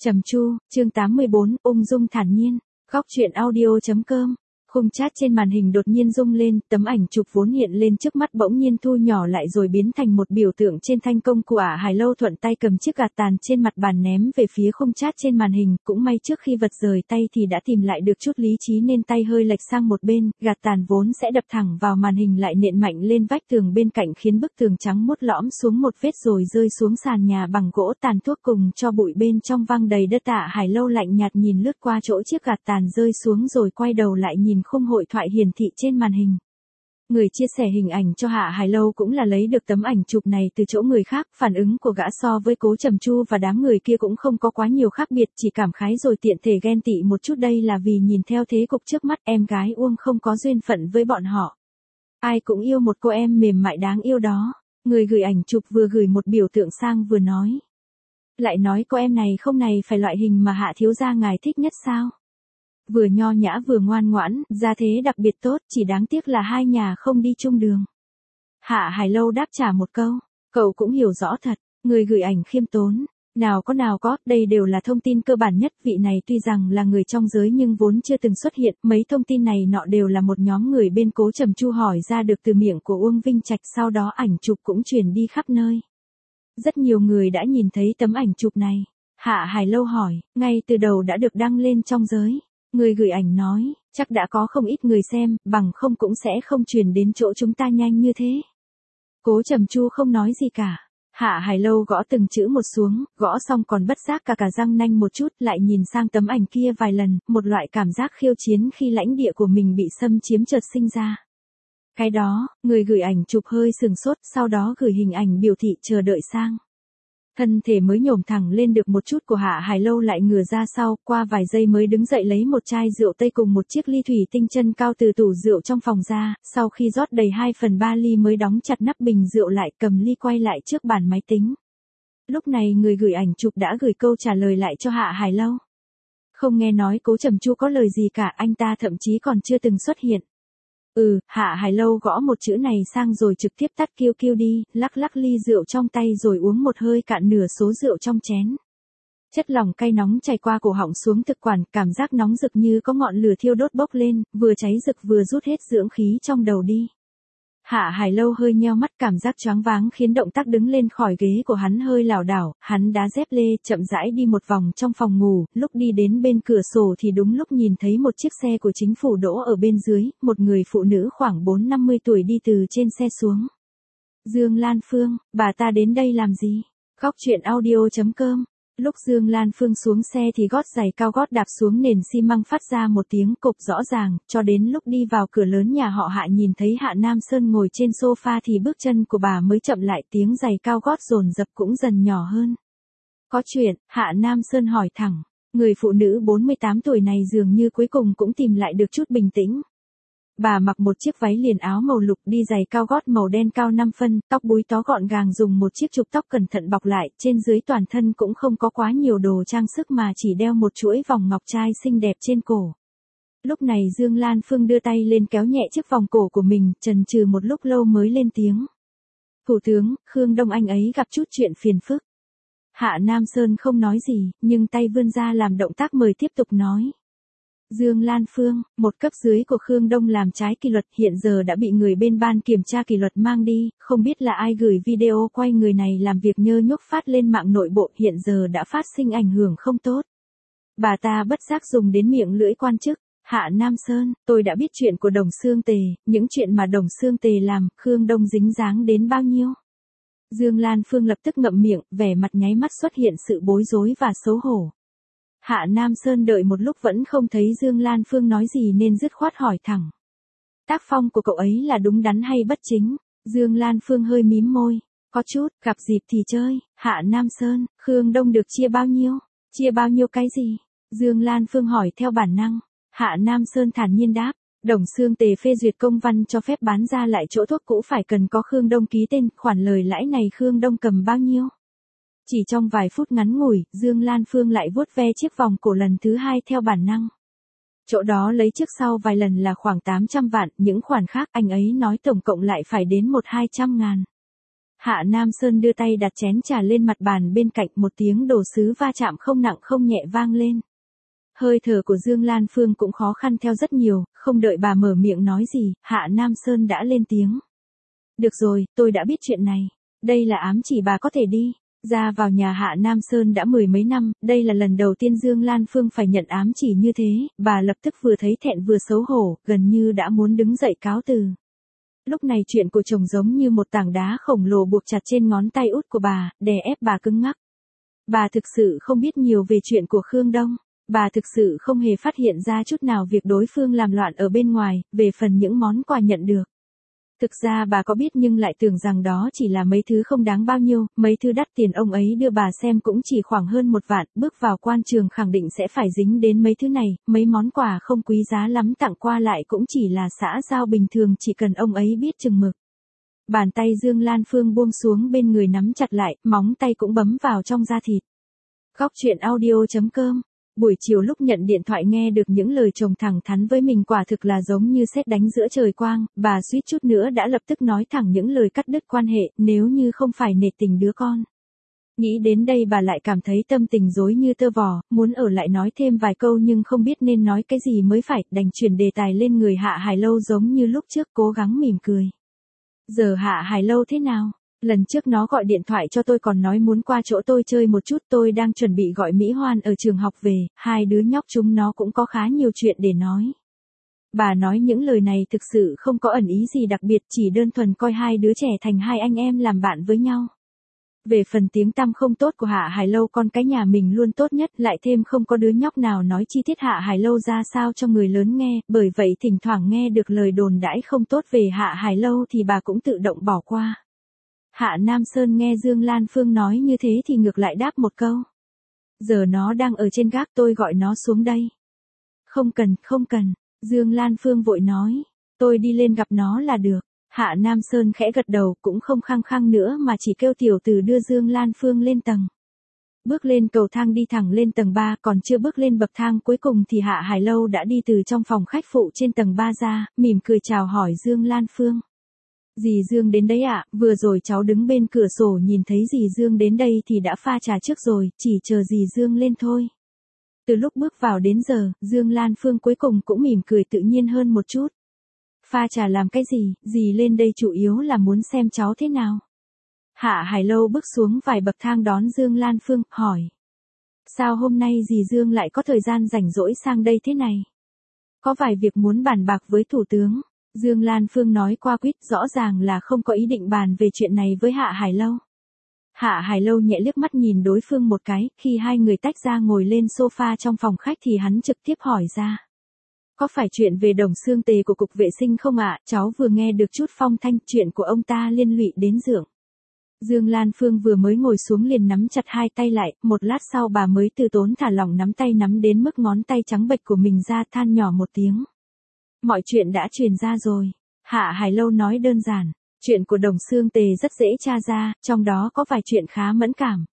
Trầm Chu, chương 84, ung dung thản nhiên. Góc truyện audio.com. Khung chat trên màn hình đột nhiên rung lên, tấm ảnh chụp vốn hiện lên trước mắt bỗng nhiên thu nhỏ lại rồi biến thành một biểu tượng trên thanh công của Hải Lâu thuận tay cầm chiếc gạt tàn trên mặt bàn ném về phía khung chat trên màn hình, cũng may trước khi vật rời tay thì đã tìm lại được chút lý trí nên tay hơi lệch sang một bên, gạt tàn vốn sẽ đập thẳng vào màn hình lại nện mạnh lên vách tường bên cạnh khiến bức tường trắng muốt lõm xuống một vết rồi rơi xuống sàn nhà bằng gỗ tàn thuốc cùng cho bụi bên trong văng đầy đất. Hải Lâu lạnh nhạt nhìn lướt qua chỗ chiếc gạt tàn rơi xuống rồi quay đầu lại nhìn khung hội thoại hiển thị trên màn hình. Người chia sẻ hình ảnh cho Hải Lâu cũng là lấy được tấm ảnh chụp này từ chỗ người khác, phản ứng của gã so với Cố Trầm Chu và đám người kia cũng không có quá nhiều khác biệt, chỉ cảm khái rồi tiện thể ghen tị một chút, đây là vì nhìn theo thế cục trước mắt em gái Uông không có duyên phận với bọn họ. Ai cũng yêu một cô em mềm mại đáng yêu đó. Người gửi ảnh chụp vừa gửi một biểu tượng sang vừa nói. Lại nói cô em này không này phải loại hình mà Hạ thiếu gia ngài thích nhất sao? Vừa nho nhã vừa ngoan ngoãn, gia thế đặc biệt tốt, chỉ đáng tiếc là hai nhà không đi chung đường. Hải Lâu đáp trả một câu, cậu cũng hiểu rõ thật. Người gửi ảnh khiêm tốn, nào có, đây đều là thông tin cơ bản nhất, vị này tuy rằng là người trong giới nhưng vốn chưa từng xuất hiện, mấy thông tin này nọ đều là một nhóm người bên Cố Trầm Chu hỏi ra được từ miệng của Uông Vinh Trạch, sau đó ảnh chụp cũng truyền đi khắp nơi. Rất nhiều người đã nhìn thấy tấm ảnh chụp này. Hải Lâu hỏi, ngay từ đầu đã được đăng lên trong giới. Người gửi ảnh nói, chắc đã có không ít người xem, bằng không cũng sẽ không truyền đến chỗ chúng ta nhanh như thế. Cố Trầm Chu không nói gì cả. Hải Lâu gõ từng chữ một xuống, gõ xong còn bất giác cả răng nanh một chút, lại nhìn sang tấm ảnh kia vài lần, một loại cảm giác khiêu chiến khi lãnh địa của mình bị xâm chiếm chợt sinh ra. Cái đó, người gửi ảnh chụp hơi sừng sốt, sau đó gửi hình ảnh biểu thị chờ đợi sang. Thân thể mới nhổm thẳng lên được một chút của Hải Lâu lại ngửa ra sau, qua vài giây mới đứng dậy lấy một chai rượu tây cùng một chiếc ly thủy tinh chân cao từ tủ rượu trong phòng ra, sau khi rót đầy 2/3 ly mới đóng chặt nắp bình rượu lại, cầm ly quay lại trước bàn máy tính. Lúc này người gửi ảnh chụp đã gửi câu trả lời lại cho Hải Lâu. Không nghe nói Cố Trầm Chu có lời gì cả, anh ta thậm chí còn chưa từng xuất hiện. Hải Lâu gõ một chữ này sang rồi trực tiếp tắt kêu đi, lắc ly rượu trong tay rồi uống một hơi cạn nửa số rượu trong chén. Chất lỏng cay nóng chảy qua cổ họng xuống thực quản, cảm giác nóng rực như có ngọn lửa thiêu đốt bốc lên, vừa cháy rực vừa rút hết dưỡng khí trong đầu đi. Hải Lâu hơi nheo mắt, cảm giác choáng váng khiến động tác đứng lên khỏi ghế của hắn hơi lảo đảo, hắn đá dép lê chậm rãi đi một vòng trong phòng ngủ, lúc đi đến bên cửa sổ thì đúng lúc nhìn thấy một chiếc xe của chính phủ đỗ ở bên dưới, một người phụ nữ khoảng 40-50 tuổi đi từ trên xe xuống. Dương Lan Phương, bà ta đến đây làm gì? Góc truyện audio.com. Lúc Dương Lan Phương xuống xe thì gót giày cao gót đạp xuống nền xi măng phát ra một tiếng cộp rõ ràng, cho đến lúc đi vào cửa lớn nhà họ Hạ nhìn thấy Hạ Nam Sơn ngồi trên sofa thì bước chân của bà mới chậm lại, tiếng giày cao gót dồn dập cũng dần nhỏ hơn. Có chuyện? Hạ Nam Sơn hỏi thẳng. Người phụ nữ 48 tuổi này dường như cuối cùng cũng tìm lại được chút bình tĩnh. Bà mặc một chiếc váy liền áo màu lục, đi giày cao gót màu đen cao 5 phân, tóc búi tó gọn gàng dùng một chiếc trục tóc cẩn thận bọc lại, trên dưới toàn thân cũng không có quá nhiều đồ trang sức mà chỉ đeo một chuỗi vòng ngọc trai xinh đẹp trên cổ. Lúc này Dương Lan Phương đưa tay lên kéo nhẹ chiếc vòng cổ của mình, chần chừ một lúc lâu mới lên tiếng. Thủ tướng, Khương Đông anh ấy gặp chút chuyện phiền phức. Hạ Nam Sơn không nói gì, nhưng tay vươn ra làm động tác mời tiếp tục nói. Dương Lan Phương, một cấp dưới của Khương Đông làm trái kỷ luật, hiện giờ đã bị người bên ban kiểm tra kỷ luật mang đi, không biết là ai gửi video quay người này làm việc nhơ nhúc phát lên mạng nội bộ, hiện giờ đã phát sinh ảnh hưởng không tốt. Bà ta bất giác dùng đến miệng lưỡi quan chức. Hạ Nam Sơn, tôi đã biết chuyện của Đồng Xương Tề, những chuyện mà Đồng Xương Tề làm, Khương Đông dính dáng đến bao nhiêu? Dương Lan Phương lập tức ngậm miệng, vẻ mặt nháy mắt xuất hiện sự bối rối và xấu hổ. Hạ Nam Sơn đợi một lúc vẫn không thấy Dương Lan Phương nói gì nên dứt khoát hỏi thẳng. Tác phong của cậu ấy là đúng đắn hay bất chính? Dương Lan Phương hơi mím môi. Có chút, gặp dịp thì chơi. Hạ Nam Sơn, Khương Đông được chia bao nhiêu? Chia bao nhiêu cái gì? Dương Lan Phương hỏi theo bản năng. Hạ Nam Sơn thản nhiên đáp. Đồng Xương Tề phê duyệt công văn cho phép bán ra lại chỗ thuốc cũ phải cần có Khương Đông ký tên, khoản lời lãi này Khương Đông cầm bao nhiêu? Chỉ trong vài phút ngắn ngủi, Dương Lan Phương lại vuốt ve chiếc vòng cổ lần thứ hai theo bản năng. Chỗ đó lấy trước sau vài lần là khoảng 800 vạn, những khoản khác anh ấy nói tổng cộng lại phải đến 100-200 ngàn. Hạ Nam Sơn đưa tay đặt chén trà lên mặt bàn bên cạnh, một tiếng đồ sứ va chạm không nặng không nhẹ vang lên. Hơi thở của Dương Lan Phương cũng khó khăn theo rất nhiều, không đợi bà mở miệng nói gì, Hạ Nam Sơn đã lên tiếng. Được rồi, tôi đã biết chuyện này. Đây là ám chỉ bà có thể đi. Ra vào nhà Hạ Nam Sơn đã mười mấy năm, đây là lần đầu tiên Dương Lan Phương phải nhận ám chỉ như thế, bà lập tức vừa thấy thẹn vừa xấu hổ, gần như đã muốn đứng dậy cáo từ. Lúc này chuyện của chồng giống như một tảng đá khổng lồ buộc chặt trên ngón tay út của bà, đè ép bà cứng ngắc. Bà thực sự không biết nhiều về chuyện của Khương Đông. Bà thực sự không hề phát hiện ra chút nào việc đối phương làm loạn ở bên ngoài, về phần những món quà nhận được. Thực ra bà có biết nhưng lại tưởng rằng đó chỉ là mấy thứ không đáng bao nhiêu, mấy thứ đắt tiền ông ấy đưa bà xem cũng chỉ khoảng hơn 1 vạn, bước vào quan trường khẳng định sẽ phải dính đến mấy thứ này, mấy món quà không quý giá lắm tặng qua lại cũng chỉ là xã giao bình thường, chỉ cần ông ấy biết chừng mực. Bàn tay Dương Lan Phương buông xuống bên người nắm chặt lại, móng tay cũng bấm vào trong da thịt. Góc truyện audio.com. Buổi chiều lúc nhận điện thoại nghe được những lời chồng thẳng thắn với mình quả thực là giống như sét đánh giữa trời quang, bà suýt chút nữa đã lập tức nói thẳng những lời cắt đứt quan hệ, nếu như không phải nể tình đứa con. Nghĩ đến đây bà lại cảm thấy tâm tình rối như tơ vò, muốn ở lại nói thêm vài câu nhưng không biết nên nói cái gì mới phải, đành chuyển đề tài lên người Hạ Hải Lâu giống như lúc trước, cố gắng mỉm cười. Giờ Hạ Hải Lâu thế nào? Lần trước nó gọi điện thoại cho tôi còn nói muốn qua chỗ tôi chơi một chút, tôi đang chuẩn bị gọi Mỹ Hoan ở trường học về, hai đứa nhóc chúng nó cũng có khá nhiều chuyện để nói. Bà nói những lời này thực sự không có ẩn ý gì đặc biệt, chỉ đơn thuần coi hai đứa trẻ thành hai anh em làm bạn với nhau. Về phần tiếng tăm không tốt của Hạ Hải Lâu, con cái nhà mình luôn tốt nhất, lại thêm không có đứa nhóc nào nói chi tiết Hạ Hải Lâu ra sao cho người lớn nghe, bởi vậy thỉnh thoảng nghe được lời đồn đãi không tốt về Hạ Hải Lâu thì bà cũng tự động bỏ qua. Hạ Nam Sơn nghe Dương Lan Phương nói như thế thì ngược lại đáp một câu. Giờ nó đang ở trên gác, tôi gọi nó xuống đây. Không cần, Dương Lan Phương vội nói. Tôi đi lên gặp nó là được. Hạ Nam Sơn khẽ gật đầu, cũng không khăng khăng nữa mà chỉ kêu tiểu tử đưa Dương Lan Phương lên tầng. Bước lên cầu thang đi thẳng lên tầng 3, còn chưa bước lên bậc thang cuối cùng thì Hạ Hải Lâu đã đi từ trong phòng khách phụ trên tầng 3 ra, mỉm cười chào hỏi Dương Lan Phương. Dì Dương đến đấy ạ, vừa rồi cháu đứng bên cửa sổ nhìn thấy dì Dương đến đây thì đã pha trà trước rồi, chỉ chờ dì Dương lên thôi. Từ lúc bước vào đến giờ, Dương Lan Phương cuối cùng cũng mỉm cười tự nhiên hơn một chút. Pha trà làm cái gì, dì lên đây chủ yếu là muốn xem cháu thế nào. Hạ Hải Lâu bước xuống vài bậc thang đón Dương Lan Phương, hỏi. Sao hôm nay dì Dương lại có thời gian rảnh rỗi sang đây thế này? Có vài việc muốn bàn bạc với thủ tướng. Dương Lan Phương nói qua quýt, rõ ràng là không có ý định bàn về chuyện này với Hạ Hải Lâu. Hạ Hải Lâu nhẹ liếc mắt nhìn đối phương một cái, khi hai người tách ra ngồi lên sofa trong phòng khách thì hắn trực tiếp hỏi ra. Có phải chuyện về Đồng Xương Tề của Cục Vệ sinh không ạ? Cháu vừa nghe được chút phong thanh, chuyện của ông ta liên lụy đến Dượng. Dương Lan Phương vừa mới ngồi xuống liền nắm chặt hai tay lại, một lát sau bà mới từ tốn thả lỏng nắm tay nắm đến mức ngón tay trắng bệch của mình ra, than nhỏ một tiếng. Mọi chuyện đã truyền ra rồi. Hạ Hải Lâu nói đơn giản. Chuyện của Đồng Xương Tề rất dễ tra ra, trong đó có vài chuyện khá mẫn cảm.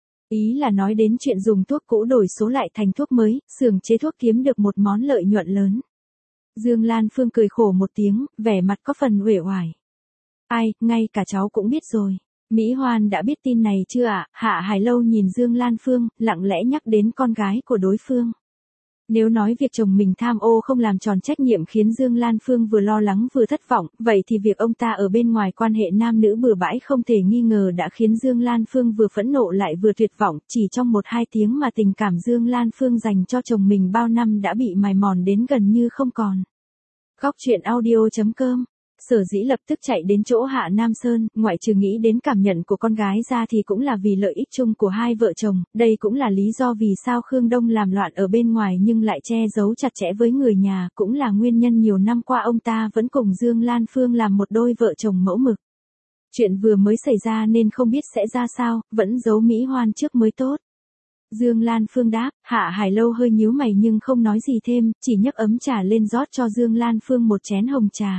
Ý là nói đến chuyện dùng thuốc cũ đổi số lại thành thuốc mới, xưởng chế thuốc kiếm được một món lợi nhuận lớn. Dương Lan Phương cười khổ một tiếng, vẻ mặt có phần uể oải. Ai, ngay cả cháu cũng biết rồi. Mỹ Hoan đã biết tin này chưa ạ? Hạ Hải Lâu nhìn Dương Lan Phương, lặng lẽ nhắc đến con gái của đối phương. Nếu nói việc chồng mình tham ô không làm tròn trách nhiệm khiến Dương Lan Phương vừa lo lắng vừa thất vọng, vậy thì việc ông ta ở bên ngoài quan hệ nam nữ bừa bãi không thể nghi ngờ đã khiến Dương Lan Phương vừa phẫn nộ lại vừa tuyệt vọng, chỉ trong 1-2 tiếng mà tình cảm Dương Lan Phương dành cho chồng mình bao năm đã bị mài mòn đến gần như không còn. Góc truyện audio.com. Sở dĩ lập tức chạy đến chỗ Hạ Nam Sơn, ngoại trừ nghĩ đến cảm nhận của con gái ra thì cũng là vì lợi ích chung của hai vợ chồng, đây cũng là lý do vì sao Khương Đông làm loạn ở bên ngoài nhưng lại che giấu chặt chẽ với người nhà, cũng là nguyên nhân nhiều năm qua ông ta vẫn cùng Dương Lan Phương làm một đôi vợ chồng mẫu mực. Chuyện vừa mới xảy ra nên không biết sẽ ra sao, vẫn giấu Mỹ Hoan trước mới tốt. Dương Lan Phương đáp, Hạ Hải Lâu hơi nhíu mày nhưng không nói gì thêm, chỉ nhấc ấm trà lên rót cho Dương Lan Phương một chén hồng trà.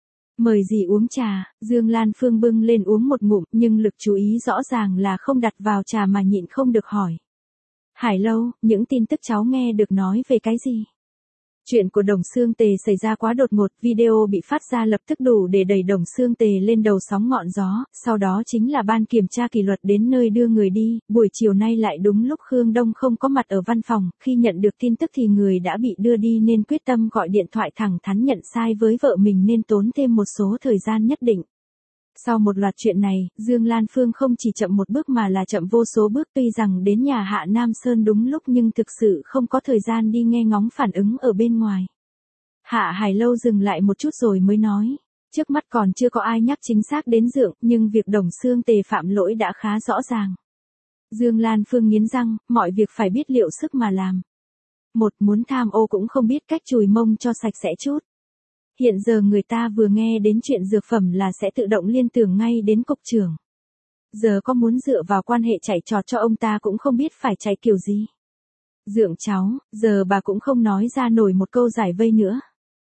Mời dì uống trà, Dương Lan Phương bưng lên uống một ngụm nhưng lực chú ý rõ ràng là không đặt vào trà mà nhịn không được hỏi. Hải Lâu, những tin tức cháu nghe được nói về cái gì? Chuyện của Đồng Xương Tề xảy ra quá đột ngột, video bị phát ra lập tức đủ để đẩy Đồng Xương Tề lên đầu sóng ngọn gió, sau đó chính là ban kiểm tra kỷ luật đến nơi đưa người đi, buổi chiều nay lại đúng lúc Khương Đông không có mặt ở văn phòng, khi nhận được tin tức thì người đã bị đưa đi nên quyết tâm gọi điện thoại thẳng thắn nhận sai với vợ mình nên tốn thêm một số thời gian nhất định. Sau một loạt chuyện này, Dương Lan Phương không chỉ chậm một bước mà là chậm vô số bước, tuy rằng đến nhà Hạ Nam Sơn đúng lúc nhưng thực sự không có thời gian đi nghe ngóng phản ứng ở bên ngoài. Hạ Hải Lâu dừng lại một chút rồi mới nói, trước mắt còn chưa có ai nhắc chính xác đến Dượng, nhưng việc Đồng Xương Tề phạm lỗi đã khá rõ ràng. Dương Lan Phương nghiến răng, mọi việc phải biết liệu sức mà làm. Một, muốn tham ô cũng không biết cách chùi mông cho sạch sẽ chút. Hiện giờ người ta vừa nghe đến chuyện dược phẩm là sẽ tự động liên tưởng ngay đến cục trưởng. Giờ có muốn dựa vào quan hệ chạy trọt cho ông ta cũng không biết phải chạy kiểu gì. Dượng cháu, giờ bà cũng không nói ra nổi một câu giải vây nữa.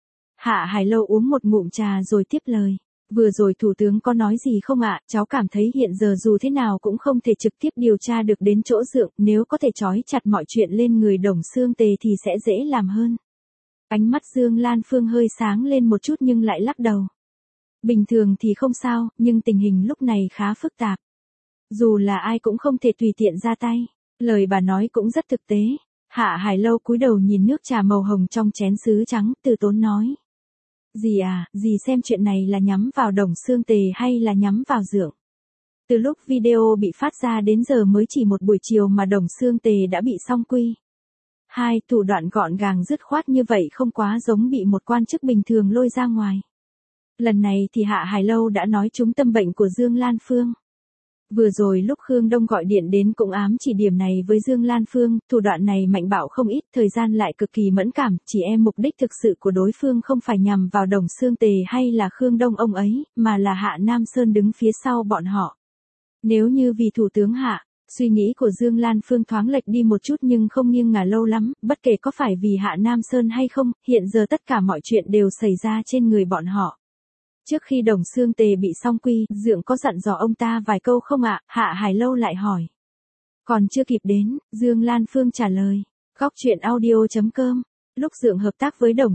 Hạ Hải Lâu uống một ngụm trà rồi tiếp lời. Vừa rồi thủ tướng có nói gì không ạ? Cháu cảm thấy hiện giờ dù thế nào cũng không thể trực tiếp điều tra được đến chỗ Dượng, nếu có thể trói chặt mọi chuyện lên người Đồng Xương Tề thì sẽ dễ làm hơn. Ánh mắt Dương Lan Phương hơi sáng lên một chút nhưng lại lắc đầu. Bình thường thì không sao, nhưng tình hình lúc này khá phức tạp. Dù là ai cũng không thể tùy tiện ra tay. Lời bà nói cũng rất thực tế. Hạ Hải Lâu cúi đầu nhìn nước trà màu hồng trong chén sứ trắng, từ tốn nói. Dì à, dì xem chuyện này là nhắm vào Đồng Xương Tề hay là nhắm vào Dượng? Từ lúc video bị phát ra đến giờ mới chỉ một buổi chiều mà Đồng Xương Tề đã bị song quy. Hai, thủ đoạn gọn gàng dứt khoát như vậy không quá giống bị một quan chức bình thường lôi ra ngoài. Lần này thì Hạ Hải Lâu đã nói trúng tâm bệnh của Dương Lan Phương. Vừa rồi lúc Khương Đông gọi điện đến cũng ám chỉ điểm này với Dương Lan Phương, thủ đoạn này mạnh bạo không ít, thời gian lại cực kỳ mẫn cảm, chỉ mục đích thực sự của đối phương không phải nhằm vào Đồng Xương Tề hay là Khương Đông ông ấy, mà là Hạ Nam Sơn đứng phía sau bọn họ. Nếu như vì thủ tướng Hạ, suy nghĩ của Dương Lan Phương thoáng lệch đi một chút nhưng không nghiêng ngả lâu lắm, bất kể có phải vì Hạ Nam Sơn hay không, hiện giờ tất cả mọi chuyện đều xảy ra trên người bọn họ. Trước khi Đồng Xương Tề bị song quy, Dượng có dặn dò ông ta vài câu không ạ? Hạ Hải Lâu lại hỏi. Còn chưa kịp đến, Dương Lan Phương trả lời. Góc truyện audio.com. Lúc Dượng hợp tác với Đồng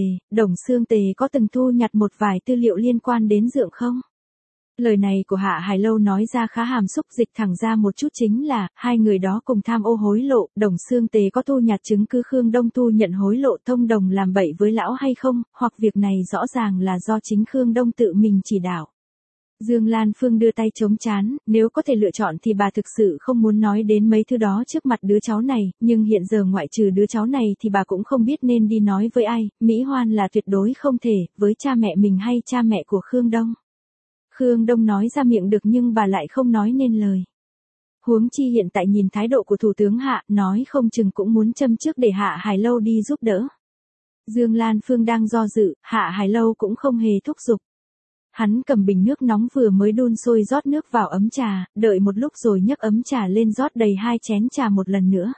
Xương Tề có từng thu nhặt một vài tư liệu liên quan đến Dượng không? Lời này của Hạ Hải Lâu nói ra khá hàm xúc, dịch thẳng ra một chút chính là, hai người đó cùng tham ô hối lộ, Đồng Xương Tề có thu nhặt chứng cứ Khương Đông thu nhận hối lộ thông đồng làm bậy với lão hay không, hoặc việc này rõ ràng là do chính Khương Đông tự mình chỉ đạo. Dương Lan Phương đưa tay chống trán, nếu có thể lựa chọn thì bà thực sự không muốn nói đến mấy thứ đó trước mặt đứa cháu này, nhưng hiện giờ ngoại trừ đứa cháu này thì bà cũng không biết nên đi nói với ai, Mỹ Hoan là tuyệt đối không thể, với cha mẹ mình hay cha mẹ của Khương Đông. Khương Đông nói ra miệng được nhưng bà lại không nói nên lời. Huống chi hiện tại nhìn thái độ của Thủ tướng Hạ, nói không chừng cũng muốn châm trước để Hạ Hải Lâu đi giúp đỡ. Dương Lan Phương đang do dự, Hạ Hải Lâu cũng không hề thúc giục. Hắn cầm bình nước nóng vừa mới đun sôi rót nước vào ấm trà, đợi một lúc rồi nhấc ấm trà lên rót đầy 2 chén trà một lần nữa.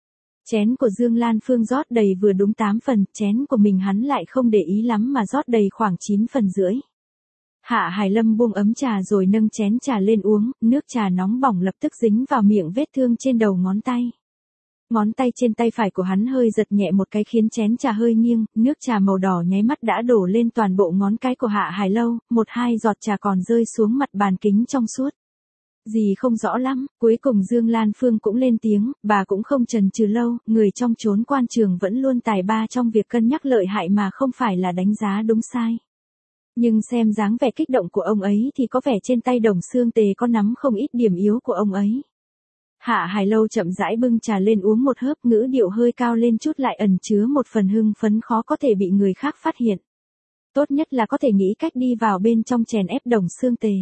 Chén của Dương Lan Phương rót đầy vừa đúng 8 phần, chén của mình hắn lại không để ý lắm mà rót đầy khoảng 9 phần rưỡi. Hạ Hải Lâm buông ấm trà rồi nâng chén trà lên uống, nước trà nóng bỏng lập tức dính vào miệng vết thương trên đầu ngón tay. Ngón tay trên tay phải của hắn hơi giật nhẹ một cái khiến chén trà hơi nghiêng, nước trà màu đỏ nháy mắt đã đổ lên toàn bộ ngón cái của Hạ Hải Lâu, 1-2 giọt trà còn rơi xuống mặt bàn kính trong suốt. Gì không rõ lắm, cuối cùng Dương Lan Phương cũng lên tiếng, bà cũng không chần chừ lâu, người trong chốn quan trường vẫn luôn tài ba trong việc cân nhắc lợi hại mà không phải là đánh giá đúng sai. Nhưng xem dáng vẻ kích động của ông ấy thì có vẻ trên tay Đồng Xương Tề có nắm không ít điểm yếu của ông ấy. Hạ Hải Lâu chậm rãi bưng trà lên uống một hớp, ngữ điệu hơi cao lên chút lại ẩn chứa một phần hưng phấn khó có thể bị người khác phát hiện. Tốt nhất là có thể nghĩ cách đi vào bên trong chèn ép Đồng Xương Tề.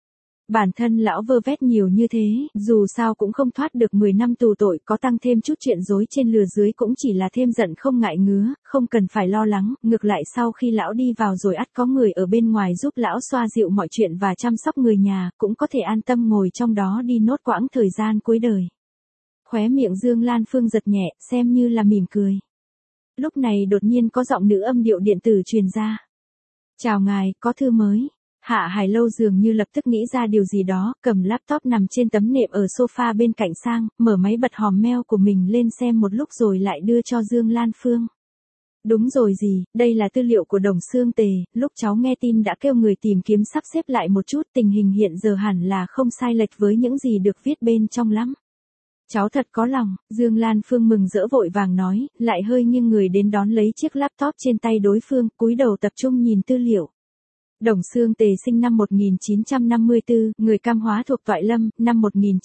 Bản thân lão vơ vét nhiều như thế, dù sao cũng không thoát được 10 năm tù tội, có tăng thêm chút chuyện dối trên lừa dưới cũng chỉ là thêm giận không ngại ngứa, không cần phải lo lắng, ngược lại sau khi lão đi vào rồi ắt có người ở bên ngoài giúp lão xoa dịu mọi chuyện và chăm sóc người nhà, cũng có thể an tâm ngồi trong đó đi nốt quãng thời gian cuối đời. Khóe miệng Dương Lan Phương giật nhẹ, xem như là mỉm cười. Lúc này đột nhiên có giọng nữ âm điệu điện tử truyền ra. Chào ngài, có thư mới. Hạ Hải Lâu dường như lập tức nghĩ ra điều gì đó, cầm laptop nằm trên tấm nệm ở sofa bên cạnh sang, mở máy bật hòm mail của mình lên xem một lúc rồi lại đưa cho Dương Lan Phương. Đúng rồi gì, đây là tư liệu của Đồng Xương Tề, lúc cháu nghe tin đã kêu người tìm kiếm sắp xếp lại một chút, tình hình hiện giờ hẳn là không sai lệch với những gì được viết bên trong lắm. Cháu thật có lòng, Dương Lan Phương mừng rỡ vội vàng nói, lại hơi nghiêng người đến đón lấy chiếc laptop trên tay đối phương, cúi đầu tập trung nhìn tư liệu. Đồng Xương Tề sinh năm 1954, người Cam Hóa thuộc Toại Lâm, năm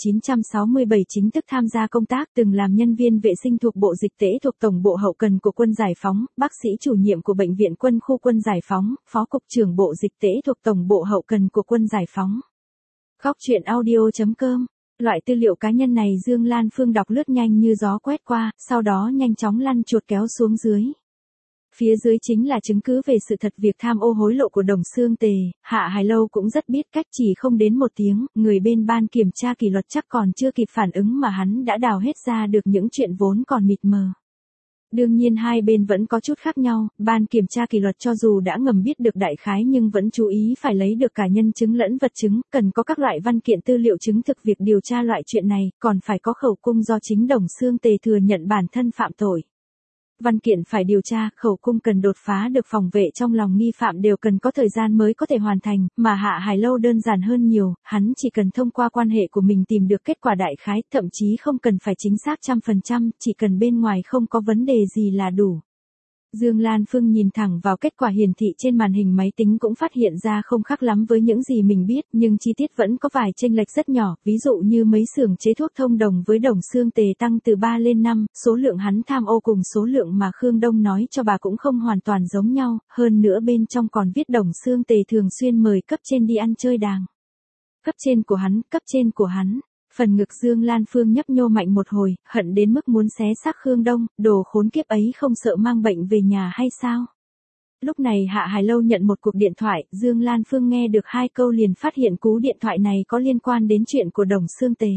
1967 chính thức tham gia công tác, từng làm nhân viên vệ sinh thuộc Bộ Dịch tễ thuộc Tổng bộ Hậu cần của Quân Giải phóng, bác sĩ chủ nhiệm của Bệnh viện Quân khu Quân Giải phóng, phó cục trưởng Bộ Dịch tễ thuộc Tổng bộ Hậu cần của Quân Giải phóng. Góc truyện audio.com. Loại tư liệu cá nhân này Dương Lan Phương đọc lướt nhanh như gió quét qua, sau đó nhanh chóng lăn chuột kéo xuống dưới. Phía dưới chính là chứng cứ về sự thật việc tham ô hối lộ của Đồng Xương Tề, Hạ Hải Lâu cũng rất biết cách, chỉ không đến một tiếng, người bên ban kiểm tra kỷ luật chắc còn chưa kịp phản ứng mà hắn đã đào hết ra được những chuyện vốn còn mịt mờ. Đương nhiên hai bên vẫn có chút khác nhau, ban kiểm tra kỷ luật cho dù đã ngầm biết được đại khái nhưng vẫn chú ý phải lấy được cả nhân chứng lẫn vật chứng, cần có các loại văn kiện tư liệu chứng thực việc điều tra loại chuyện này, còn phải có khẩu cung do chính Đồng Xương Tề thừa nhận bản thân phạm tội. Văn kiện phải điều tra, khẩu cung cần đột phá được phòng vệ trong lòng nghi phạm đều cần có thời gian mới có thể hoàn thành, mà Hạ Hải Lâu đơn giản hơn nhiều, hắn chỉ cần thông qua quan hệ của mình tìm được kết quả đại khái, thậm chí không cần phải chính xác 100%, chỉ cần bên ngoài không có vấn đề gì là đủ. Dương Lan Phương nhìn thẳng vào kết quả hiển thị trên màn hình máy tính cũng phát hiện ra không khác lắm với những gì mình biết, nhưng chi tiết vẫn có vài chênh lệch rất nhỏ, ví dụ như mấy xưởng chế thuốc thông đồng với Đồng Xương Tề tăng từ 3 lên 5, số lượng hắn tham ô cùng số lượng mà Khương Đông nói cho bà cũng không hoàn toàn giống nhau, hơn nữa bên trong còn viết Đồng Xương Tề thường xuyên mời cấp trên đi ăn chơi đàng. Cấp trên của hắn, cấp trên của hắn. Phần ngực Dương Lan Phương nhấp nhô mạnh một hồi, hận đến mức muốn xé xác Khương Đông, đồ khốn kiếp ấy không sợ mang bệnh về nhà hay sao? Lúc này Hạ Hải Lâu nhận một cuộc điện thoại, Dương Lan Phương nghe được 2 câu liền phát hiện cú điện thoại này có liên quan đến chuyện của Đồng Xương Tề.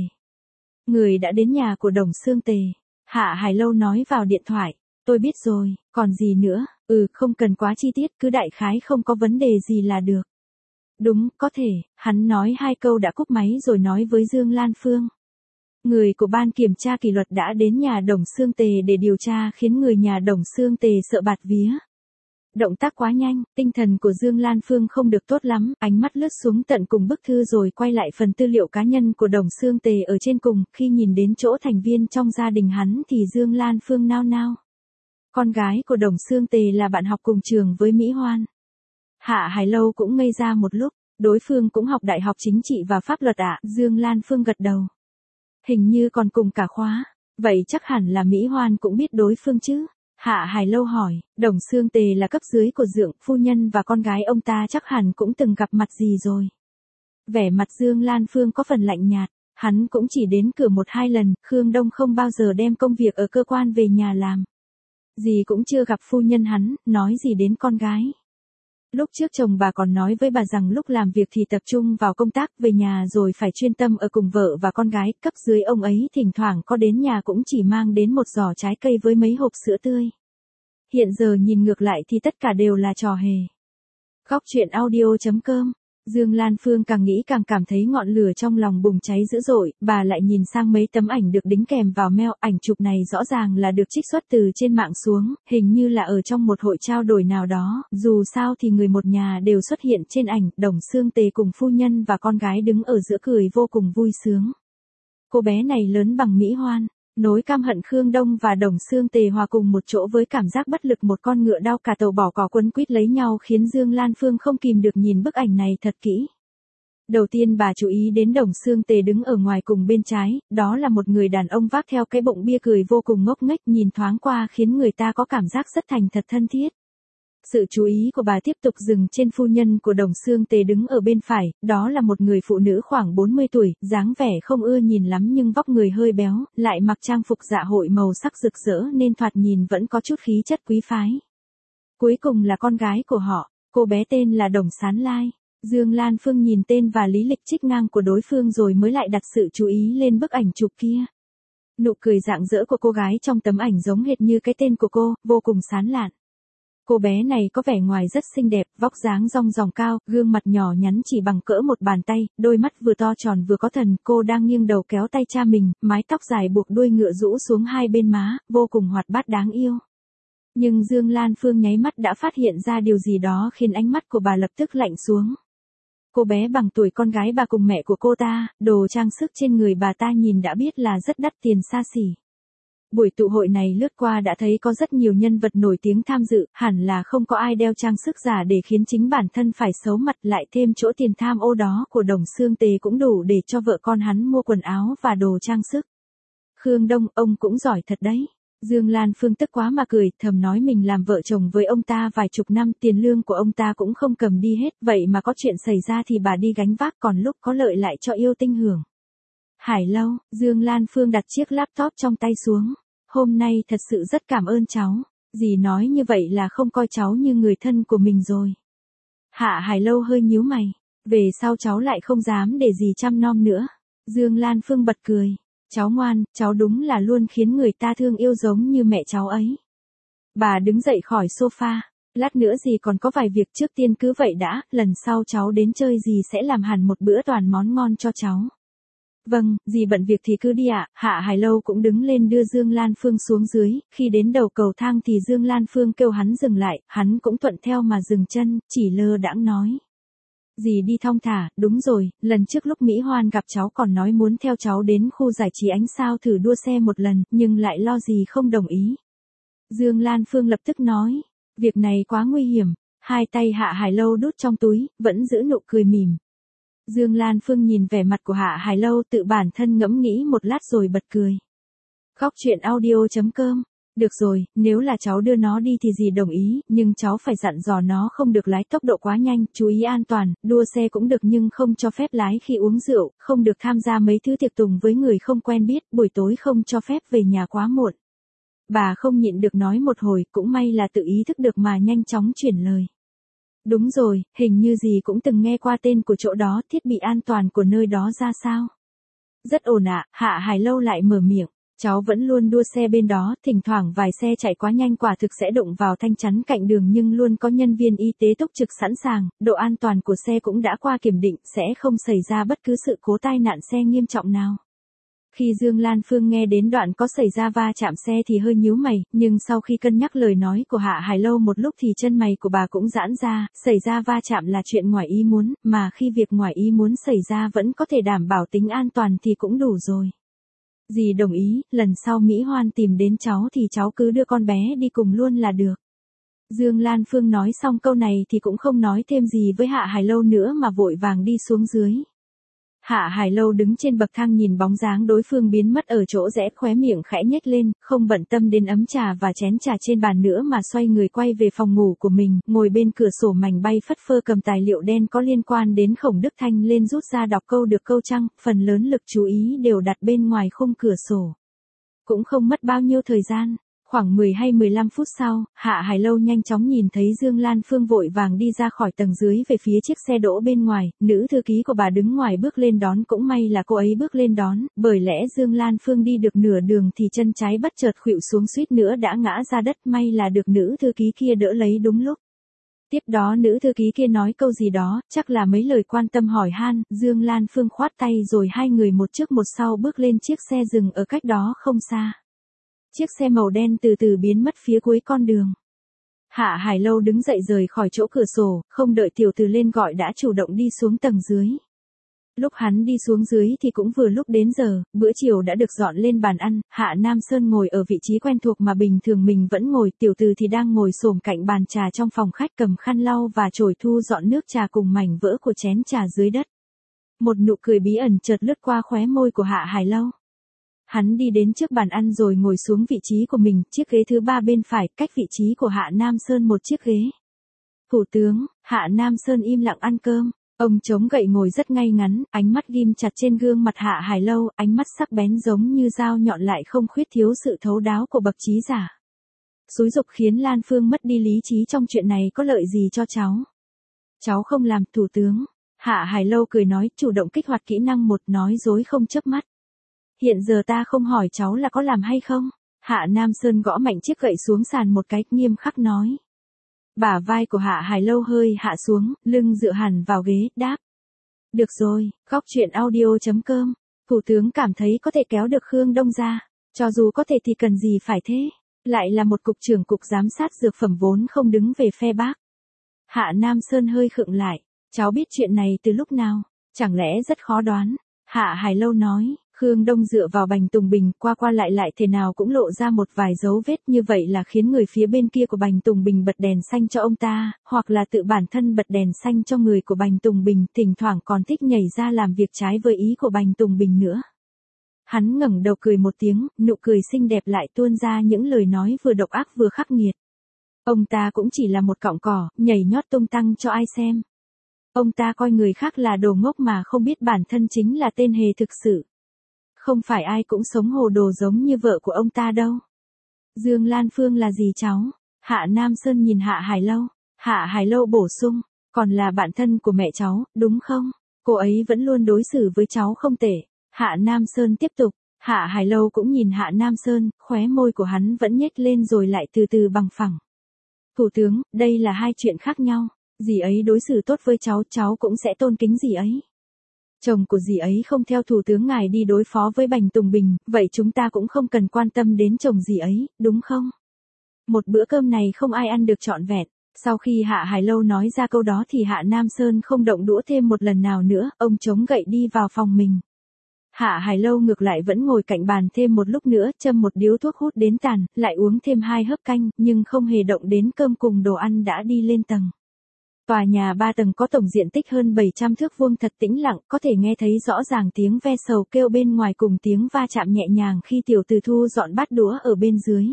Người đã đến nhà của Đồng Xương Tề. Hạ Hải Lâu nói vào điện thoại, tôi biết rồi, còn gì nữa, không cần quá chi tiết, cứ đại khái không có vấn đề gì là được. Đúng, có thể, hắn nói 2 câu đã cúp máy rồi nói với Dương Lan Phương. Người của ban kiểm tra kỷ luật đã đến nhà Đồng Xương Tề để điều tra khiến người nhà Đồng Xương Tề sợ bạt vía. Động tác quá nhanh, tinh thần của Dương Lan Phương không được tốt lắm, ánh mắt lướt xuống tận cùng bức thư rồi quay lại phần tư liệu cá nhân của Đồng Xương Tề ở trên cùng, khi nhìn đến chỗ thành viên trong gia đình hắn thì Dương Lan Phương nao nao. Con gái của Đồng Xương Tề là bạn học cùng trường với Mỹ Hoan. Hạ Hải Lâu cũng ngây ra một lúc, đối phương cũng học đại học chính trị và pháp luật ạ, Dương Lan Phương gật đầu. Hình như còn cùng cả khóa, vậy chắc hẳn là Mỹ Hoan cũng biết đối phương chứ? Hạ Hải Lâu hỏi, Đồng Xương Tề là cấp dưới của Dượng, phu nhân và con gái ông ta chắc hẳn cũng từng gặp mặt gì rồi. Vẻ mặt Dương Lan Phương có phần lạnh nhạt, hắn cũng chỉ đến cửa 1-2 lần, Khương Đông không bao giờ đem công việc ở cơ quan về nhà làm. Gì cũng chưa gặp phu nhân hắn, nói gì đến con gái. Lúc trước chồng bà còn nói với bà rằng lúc làm việc thì tập trung vào công tác, về nhà rồi phải chuyên tâm ở cùng vợ và con gái, cấp dưới ông ấy thỉnh thoảng có đến nhà cũng chỉ mang đến một giỏ trái cây với mấy hộp sữa tươi. Hiện giờ nhìn ngược lại thì tất cả đều là trò hề. Góc truyện audio.com. Dương Lan Phương càng nghĩ càng cảm thấy ngọn lửa trong lòng bùng cháy dữ dội, bà lại nhìn sang mấy tấm ảnh được đính kèm vào mail, ảnh chụp này rõ ràng là được trích xuất từ trên mạng xuống, hình như là ở trong một hội trao đổi nào đó, dù sao thì người một nhà đều xuất hiện trên ảnh, Đồng Xương Tề cùng phu nhân và con gái đứng ở giữa cười vô cùng vui sướng. Cô bé này lớn bằng Mỹ Hoan. Nỗi căm hận Khương Đông và Đồng Xương Tề hòa cùng một chỗ với cảm giác bất lực một con ngựa đao cả tàu bỏ cỏ quấn quýt lấy nhau khiến Dương Lan Phương không kìm được nhìn bức ảnh này thật kỹ. Đầu tiên bà chú ý đến Đồng Xương Tề đứng ở ngoài cùng bên trái, đó là một người đàn ông vác theo cái bụng bia cười vô cùng ngốc nghếch, nhìn thoáng qua khiến người ta có cảm giác rất thành thật thân thiết. Sự chú ý của bà tiếp tục dừng trên phu nhân của Đồng Xương Tề đứng ở bên phải, đó là một người phụ nữ khoảng 40 tuổi, dáng vẻ không ưa nhìn lắm nhưng vóc người hơi béo, lại mặc trang phục dạ hội màu sắc rực rỡ nên thoạt nhìn vẫn có chút khí chất quý phái. Cuối cùng là con gái của họ, cô bé tên là Đồng Sán Lai. Dương Lan Phương nhìn tên và lý lịch trích ngang của đối phương rồi mới lại đặt sự chú ý lên bức ảnh chụp kia. Nụ cười rạng rỡ của cô gái trong tấm ảnh giống hệt như cái tên của cô, vô cùng sán lạn. Cô bé này có vẻ ngoài rất xinh đẹp, vóc dáng rong ròng cao, gương mặt nhỏ nhắn chỉ bằng cỡ một bàn tay, đôi mắt vừa to tròn vừa có thần, cô đang nghiêng đầu kéo tay cha mình, mái tóc dài buộc đuôi ngựa rũ xuống hai bên má, vô cùng hoạt bát đáng yêu. Nhưng Dương Lan Phương nháy mắt đã phát hiện ra điều gì đó khiến ánh mắt của bà lập tức lạnh xuống. Cô bé bằng tuổi con gái bà cùng mẹ của cô ta, đồ trang sức trên người bà ta nhìn đã biết là rất đắt tiền xa xỉ. Buổi tụ hội này lướt qua đã thấy có rất nhiều nhân vật nổi tiếng tham dự, hẳn là không có ai đeo trang sức giả để khiến chính bản thân phải xấu mặt, lại thêm chỗ tiền tham ô đó của Đồng Xương Tề cũng đủ để cho vợ con hắn mua quần áo và đồ trang sức. Khương Đông, ông cũng giỏi thật đấy. Dương Lan Phương tức quá mà cười, thầm nói mình làm vợ chồng với ông ta vài chục năm, tiền lương của ông ta cũng không cầm đi hết, vậy mà có chuyện xảy ra thì bà đi gánh vác, còn lúc có lợi lại cho yêu tinh hưởng. Hải Lâu, Dương Lan Phương đặt chiếc laptop trong tay xuống. Hôm nay thật sự rất cảm ơn cháu. Dì nói như vậy là không coi cháu như người thân của mình rồi. Hạ Hải Lâu hơi nhíu mày. Về sau cháu lại không dám để dì chăm nom nữa. Dương Lan Phương bật cười. Cháu ngoan, cháu đúng là luôn khiến người ta thương yêu giống như mẹ cháu ấy. Bà đứng dậy khỏi sofa. Lát nữa dì còn có vài việc, trước tiên cứ vậy đã, lần sau cháu đến chơi dì sẽ làm hẳn một bữa toàn món ngon cho cháu. Vâng, dì bận việc thì cứ đi ạ. Hạ Hải Lâu cũng đứng lên đưa Dương Lan Phương xuống dưới, khi đến đầu cầu thang thì Dương Lan Phương kêu hắn dừng lại, hắn cũng thuận theo mà dừng chân, chỉ lơ đãng nói. Dì đi thong thả, đúng rồi, lần trước lúc Mỹ Hoan gặp cháu còn nói muốn theo cháu đến khu giải trí ánh sao thử đua xe một lần, nhưng lại lo dì không đồng ý. Dương Lan Phương lập tức nói, việc này quá nguy hiểm, hai tay Hạ Hải Lâu đút trong túi, vẫn giữ nụ cười mỉm. Dương Lan Phương nhìn vẻ mặt của Hạ Hải Lâu tự bản thân ngẫm nghĩ một lát rồi bật cười. Khóc chuyện audio.com. Được rồi, nếu là cháu đưa nó đi thì dì đồng ý, nhưng cháu phải dặn dò nó không được lái tốc độ quá nhanh, chú ý an toàn, đua xe cũng được nhưng không cho phép lái khi uống rượu, không được tham gia mấy thứ tiệc tùng với người không quen biết, buổi tối không cho phép về nhà quá muộn. Bà không nhịn được nói một hồi, cũng may là tự ý thức được mà nhanh chóng chuyển lời. Đúng rồi, hình như dì cũng từng nghe qua tên của chỗ đó, thiết bị an toàn của nơi đó ra sao? Rất ổn ạ. Hạ Hải Lâu lại mở miệng. Cháu vẫn luôn đua xe bên đó, thỉnh thoảng vài xe chạy quá nhanh quả thực sẽ đụng vào thanh chắn cạnh đường nhưng luôn có nhân viên y tế túc trực sẵn sàng, độ an toàn của xe cũng đã qua kiểm định, sẽ không xảy ra bất cứ sự cố tai nạn xe nghiêm trọng nào. Khi Dương Lan Phương nghe đến đoạn có xảy ra va chạm xe thì hơi nhíu mày, nhưng sau khi cân nhắc lời nói của Hạ Hải Lâu một lúc thì chân mày của bà cũng giãn ra, xảy ra va chạm là chuyện ngoài ý muốn, mà khi việc ngoài ý muốn xảy ra vẫn có thể đảm bảo tính an toàn thì cũng đủ rồi. Dì đồng ý, lần sau Mỹ Hoan tìm đến cháu thì cháu cứ đưa con bé đi cùng luôn là được. Dương Lan Phương nói xong câu này thì cũng không nói thêm gì với Hạ Hải Lâu nữa mà vội vàng đi xuống dưới. Hạ Hải Lâu đứng trên bậc thang nhìn bóng dáng đối phương biến mất ở chỗ rẽ, khóe miệng khẽ nhếch lên, không bận tâm đến ấm trà và chén trà trên bàn nữa mà xoay người quay về phòng ngủ của mình, ngồi bên cửa sổ mảnh bay phất phơ cầm tài liệu đen có liên quan đến Khổng Đức Thanh lên rút ra đọc câu được câu trăng, phần lớn lực chú ý đều đặt bên ngoài khung cửa sổ. Cũng không mất bao nhiêu thời gian. Khoảng 10 hay 15 phút sau, Hạ Hải Lâu nhanh chóng nhìn thấy Dương Lan Phương vội vàng đi ra khỏi tầng dưới về phía chiếc xe đỗ bên ngoài, nữ thư ký của bà đứng ngoài bước lên đón, cũng may là cô ấy bước lên đón, bởi lẽ Dương Lan Phương đi được nửa đường thì chân trái bất chợt khuỵu xuống suýt nữa đã ngã ra đất, may là được nữ thư ký kia đỡ lấy đúng lúc. Tiếp đó nữ thư ký kia nói câu gì đó, chắc là mấy lời quan tâm hỏi han, Dương Lan Phương khoát tay rồi hai người một trước một sau bước lên chiếc xe dừng ở cách đó không xa. Chiếc xe màu đen từ từ biến mất phía cuối con đường. Hạ Hải Lâu đứng dậy rời khỏi chỗ cửa sổ, không đợi tiểu tử lên gọi đã chủ động đi xuống tầng dưới. Lúc hắn đi xuống dưới thì cũng vừa lúc đến giờ, bữa chiều đã được dọn lên bàn ăn, Hạ Nam Sơn ngồi ở vị trí quen thuộc mà bình thường mình vẫn ngồi, tiểu tử thì đang ngồi xổm cạnh bàn trà trong phòng khách cầm khăn lau và chổi thu dọn nước trà cùng mảnh vỡ của chén trà dưới đất. Một nụ cười bí ẩn chợt lướt qua khóe môi của Hạ Hải Lâu. Hắn đi đến trước bàn ăn rồi ngồi xuống vị trí của mình, chiếc ghế thứ ba bên phải, cách vị trí của Hạ Nam Sơn một chiếc ghế. Thủ tướng, Hạ Nam Sơn im lặng ăn cơm, ông chống gậy ngồi rất ngay ngắn, ánh mắt ghim chặt trên gương mặt Hạ Hải Lâu, ánh mắt sắc bén giống như dao nhọn lại không khuyết thiếu sự thấu đáo của bậc trí giả. Xúi giục khiến Lan Phương mất đi lý trí trong chuyện này có lợi gì cho cháu? Cháu không làm, thủ tướng. Hạ Hải Lâu cười nói, chủ động kích hoạt kỹ năng một, nói dối không chớp mắt. Hiện giờ ta không hỏi cháu là có làm hay không? Hạ Nam Sơn gõ mạnh chiếc gậy xuống sàn một cái, nghiêm khắc nói. Bả vai của Hạ Hải Lâu hơi hạ xuống, lưng dựa hẳn vào ghế, đáp. Được rồi, khóc chuyện audio.com. Thủ tướng cảm thấy có thể kéo được Khương Đông ra. Cho dù có thể thì cần gì phải thế? Lại là một cục trưởng cục giám sát dược phẩm vốn không đứng về phe bác. Hạ Nam Sơn hơi khựng lại. Cháu biết chuyện này từ lúc nào? Chẳng lẽ rất khó đoán? Hạ Hải Lâu nói, Khương Đông dựa vào Bành Tùng Bình qua qua lại thế nào cũng lộ ra một vài dấu vết như vậy là khiến người phía bên kia của Bành Tùng Bình bật đèn xanh cho ông ta, hoặc là tự bản thân bật đèn xanh cho người của Bành Tùng Bình, thỉnh thoảng còn thích nhảy ra làm việc trái với ý của Bành Tùng Bình nữa. Hắn ngẩng đầu cười một tiếng, nụ cười xinh đẹp lại tuôn ra những lời nói vừa độc ác vừa khắc nghiệt. Ông ta cũng chỉ là một cọng cỏ, nhảy nhót tung tăng cho ai xem. Ông ta coi người khác là đồ ngốc mà không biết bản thân chính là tên hề thực sự. Không phải ai cũng sống hồ đồ giống như vợ của ông ta đâu. Dương Lan Phương là gì cháu? Hạ Nam Sơn nhìn Hạ Hải Lâu. Hạ Hải Lâu bổ sung, còn là bạn thân của mẹ cháu, đúng không? Cô ấy vẫn luôn đối xử với cháu không tệ. Hạ Nam Sơn tiếp tục. Hạ Hải Lâu cũng nhìn Hạ Nam Sơn, khóe môi của hắn vẫn nhếch lên rồi lại từ từ bằng phẳng. Thủ tướng, đây là hai chuyện khác nhau. Dì ấy đối xử tốt với cháu cũng sẽ tôn kính dì ấy. Chồng của dì ấy không theo thủ tướng ngài đi đối phó với Bành Tùng Bình, vậy chúng ta cũng không cần quan tâm đến chồng dì ấy, đúng không? Một bữa cơm này không ai ăn được trọn vẹn. Sau khi Hạ Hải Lâu nói ra câu đó thì Hạ Nam Sơn không động đũa thêm một lần nào nữa, ông chống gậy đi vào phòng mình. Hạ Hải Lâu ngược lại vẫn ngồi cạnh bàn thêm một lúc nữa, châm một điếu thuốc hút đến tàn, lại uống thêm 2 hớp canh, nhưng không hề động đến cơm cùng đồ ăn đã đi lên tầng. Tòa nhà 3 tầng có tổng diện tích hơn 700 thước vuông thật tĩnh lặng, có thể nghe thấy rõ ràng tiếng ve sầu kêu bên ngoài cùng tiếng va chạm nhẹ nhàng khi Tiểu Từ Thu dọn bát đũa ở bên dưới.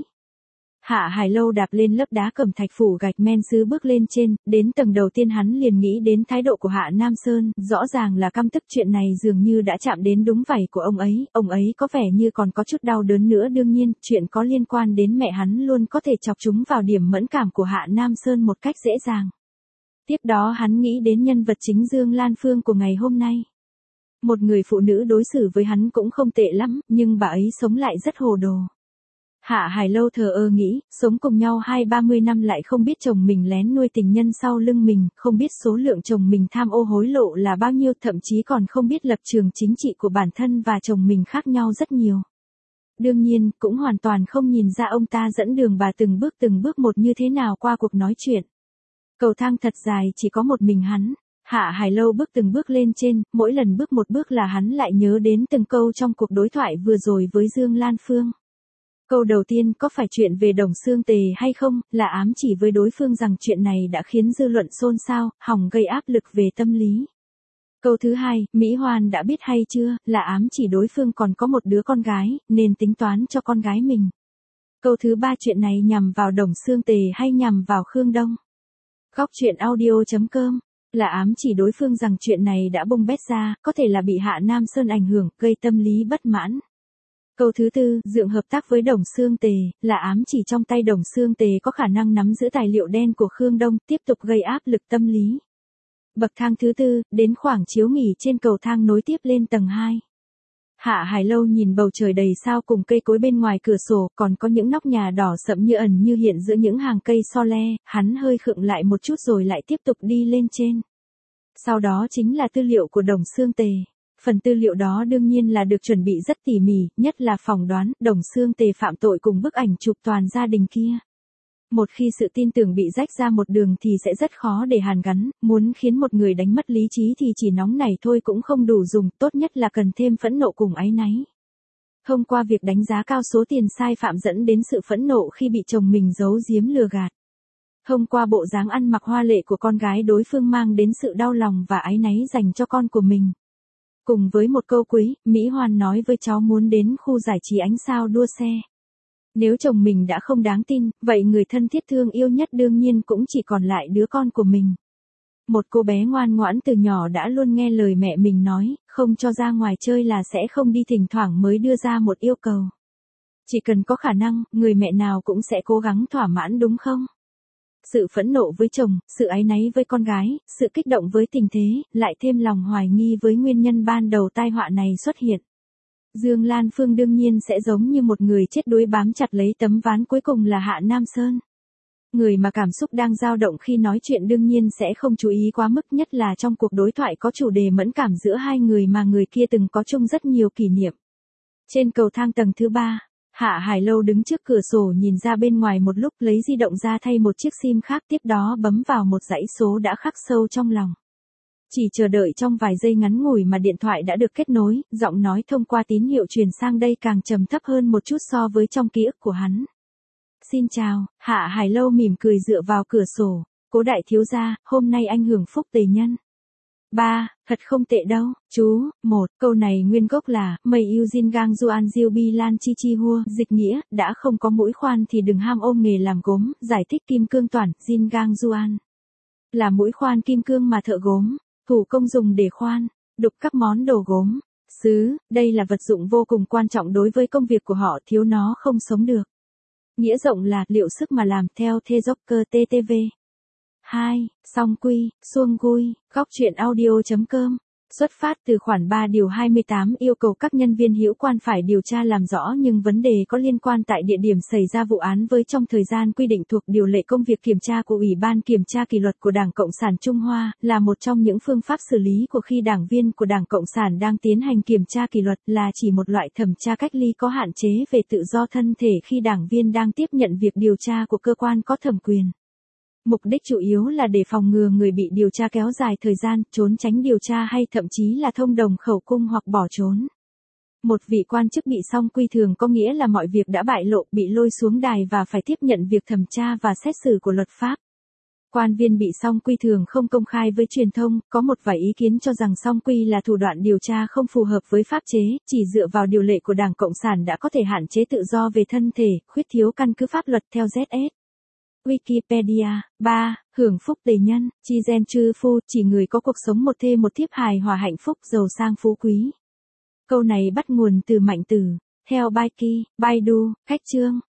Hạ Hải Lâu đạp lên lớp đá cẩm thạch phủ gạch men sứ bước lên trên, đến tầng đầu tiên hắn liền nghĩ đến thái độ của Hạ Nam Sơn, rõ ràng là căm tức chuyện này dường như đã chạm đến đúng vảy của ông ấy có vẻ như còn có chút đau đớn nữa, đương nhiên, chuyện có liên quan đến mẹ hắn luôn có thể chọc chúng vào điểm mẫn cảm của Hạ Nam Sơn một cách dễ dàng. Tiếp đó hắn nghĩ đến nhân vật chính Dương Lan Phương của ngày hôm nay. Một người phụ nữ đối xử với hắn cũng không tệ lắm, nhưng bà ấy sống lại rất hồ đồ. Hạ Hải Lâu thờ ơ nghĩ, sống cùng nhau 20-30 năm lại không biết chồng mình lén nuôi tình nhân sau lưng mình, không biết số lượng chồng mình tham ô hối lộ là bao nhiêu, thậm chí còn không biết lập trường chính trị của bản thân và chồng mình khác nhau rất nhiều. Đương nhiên, cũng hoàn toàn không nhìn ra ông ta dẫn đường bà từng bước một như thế nào qua cuộc nói chuyện. Cầu thang thật dài chỉ có một mình hắn. Hạ Hải Lâu bước từng bước lên trên, mỗi lần bước một bước là hắn lại nhớ đến từng câu trong cuộc đối thoại vừa rồi với Dương Lan Phương. Câu đầu tiên có phải chuyện về Đồng Xương Tề hay không, là ám chỉ với đối phương rằng chuyện này đã khiến dư luận xôn xao, hòng gây áp lực về tâm lý. Câu thứ hai, Mỹ Hoan đã biết hay chưa, là ám chỉ đối phương còn có một đứa con gái, nên tính toán cho con gái mình. Câu thứ ba, chuyện này nhằm vào Đồng Xương Tề hay nhằm vào Khương Đông. Góc truyện audio.com, là ám chỉ đối phương rằng chuyện này đã bung bét ra, có thể là bị Hạ Nam Sơn ảnh hưởng, gây tâm lý bất mãn. Câu thứ tư, Dượng hợp tác với Đồng Xương Tề, là ám chỉ trong tay Đồng Xương Tề có khả năng nắm giữ tài liệu đen của Khương Đông, tiếp tục gây áp lực tâm lý. Bậc thang thứ tư, đến khoảng chiếu nghỉ trên cầu thang nối tiếp lên tầng 2. Hạ Hải Lâu nhìn bầu trời đầy sao cùng cây cối bên ngoài cửa sổ, còn có những nóc nhà đỏ sẫm như ẩn như hiện giữa những hàng cây so le, hắn hơi khựng lại một chút rồi lại tiếp tục đi lên trên. Sau đó chính là tư liệu của Đồng Xương Tề. Phần tư liệu đó đương nhiên là được chuẩn bị rất tỉ mỉ, nhất là phỏng đoán Đồng Xương Tề phạm tội cùng bức ảnh chụp toàn gia đình kia. Một khi sự tin tưởng bị rách ra một đường thì sẽ rất khó để hàn gắn, muốn khiến một người đánh mất lý trí thì chỉ nóng nảy thôi cũng không đủ dùng, tốt nhất là cần thêm phẫn nộ cùng áy náy. Thông qua việc đánh giá cao số tiền sai phạm dẫn đến sự phẫn nộ khi bị chồng mình giấu giếm lừa gạt. Thông qua bộ dáng ăn mặc hoa lệ của con gái đối phương mang đến sự đau lòng và áy náy dành cho con của mình. Cùng với một câu cuối, Mỹ Hoan nói với cháu muốn đến khu giải trí ánh sao đua xe. Nếu chồng mình đã không đáng tin, vậy người thân thiết thương yêu nhất đương nhiên cũng chỉ còn lại đứa con của mình. Một cô bé ngoan ngoãn từ nhỏ đã luôn nghe lời mẹ mình nói, không cho ra ngoài chơi là sẽ không đi, thỉnh thoảng mới đưa ra một yêu cầu. Chỉ cần có khả năng, người mẹ nào cũng sẽ cố gắng thỏa mãn đúng không? Sự phẫn nộ với chồng, sự áy náy với con gái, sự kích động với tình thế, lại thêm lòng hoài nghi với nguyên nhân ban đầu tai họa này xuất hiện. Dương Lan Phương đương nhiên sẽ giống như một người chết đuối bám chặt lấy tấm ván cuối cùng là Hạ Nam Sơn. Người mà cảm xúc đang dao động khi nói chuyện đương nhiên sẽ không chú ý quá mức, nhất là trong cuộc đối thoại có chủ đề mẫn cảm giữa hai người mà người kia từng có chung rất nhiều kỷ niệm. Trên cầu thang tầng thứ 3, Hạ Hải Lâu đứng trước cửa sổ nhìn ra bên ngoài một lúc, lấy di động ra thay một chiếc sim khác, tiếp đó bấm vào một dãy số đã khắc sâu trong lòng. Chỉ chờ đợi trong vài giây ngắn ngủi mà điện thoại đã được kết nối, giọng nói thông qua tín hiệu truyền sang đây càng trầm thấp hơn một chút so với trong ký ức của hắn. Xin chào, Hạ Hải Lâu mỉm cười dựa vào cửa sổ. Cố đại thiếu gia, hôm nay anh hưởng phúc tề nhân. Ba, thật không tệ đâu, chú. Một, câu này nguyên gốc là, mây yêu Jin gang Juan Diêu Bi Lan Chi Chi Hua, dịch nghĩa, đã không có mũi khoan thì đừng ham ôm nghề làm gốm, giải thích kim cương toản, Jin gang Juan. Là mũi khoan kim cương mà thợ gốm, thủ công dùng để khoan, đục các món đồ gốm, sứ, đây là vật dụng vô cùng quan trọng đối với công việc của họ, thiếu nó không sống được. Nghĩa rộng là, liệu sức mà làm, theo The Joker TTV. 2. Song quy, xuông gui, góc truyện audio.com. Xuất phát từ khoản 3 điều 28 yêu cầu các nhân viên hữu quan phải điều tra làm rõ những vấn đề có liên quan tại địa điểm xảy ra vụ án với trong thời gian quy định thuộc điều lệ công việc kiểm tra của Ủy ban Kiểm tra Kỷ luật của Đảng Cộng sản Trung Hoa, là một trong những phương pháp xử lý của khi đảng viên của Đảng Cộng sản đang tiến hành kiểm tra kỷ luật, là chỉ một loại thẩm tra cách ly có hạn chế về tự do thân thể khi đảng viên đang tiếp nhận việc điều tra của cơ quan có thẩm quyền. Mục đích chủ yếu là để phòng ngừa người bị điều tra kéo dài thời gian, trốn tránh điều tra hay thậm chí là thông đồng khẩu cung hoặc bỏ trốn. Một vị quan chức bị song quy thường có nghĩa là mọi việc đã bại lộ, bị lôi xuống đài và phải tiếp nhận việc thẩm tra và xét xử của luật pháp. Quan viên bị song quy thường không công khai với truyền thông, có một vài ý kiến cho rằng song quy là thủ đoạn điều tra không phù hợp với pháp chế, chỉ dựa vào điều lệ của Đảng Cộng sản đã có thể hạn chế tự do về thân thể, khuyết thiếu căn cứ pháp luật theo ZS. Wikipedia. 3. Hưởng phúc tề nhân, chi gen chư phu, chỉ người có cuộc sống một thê một thiếp hài hòa hạnh phúc, giàu sang phú quý. Câu này bắt nguồn từ Mạnh Tử. Theo Baiki, Baidu, Cách Chương.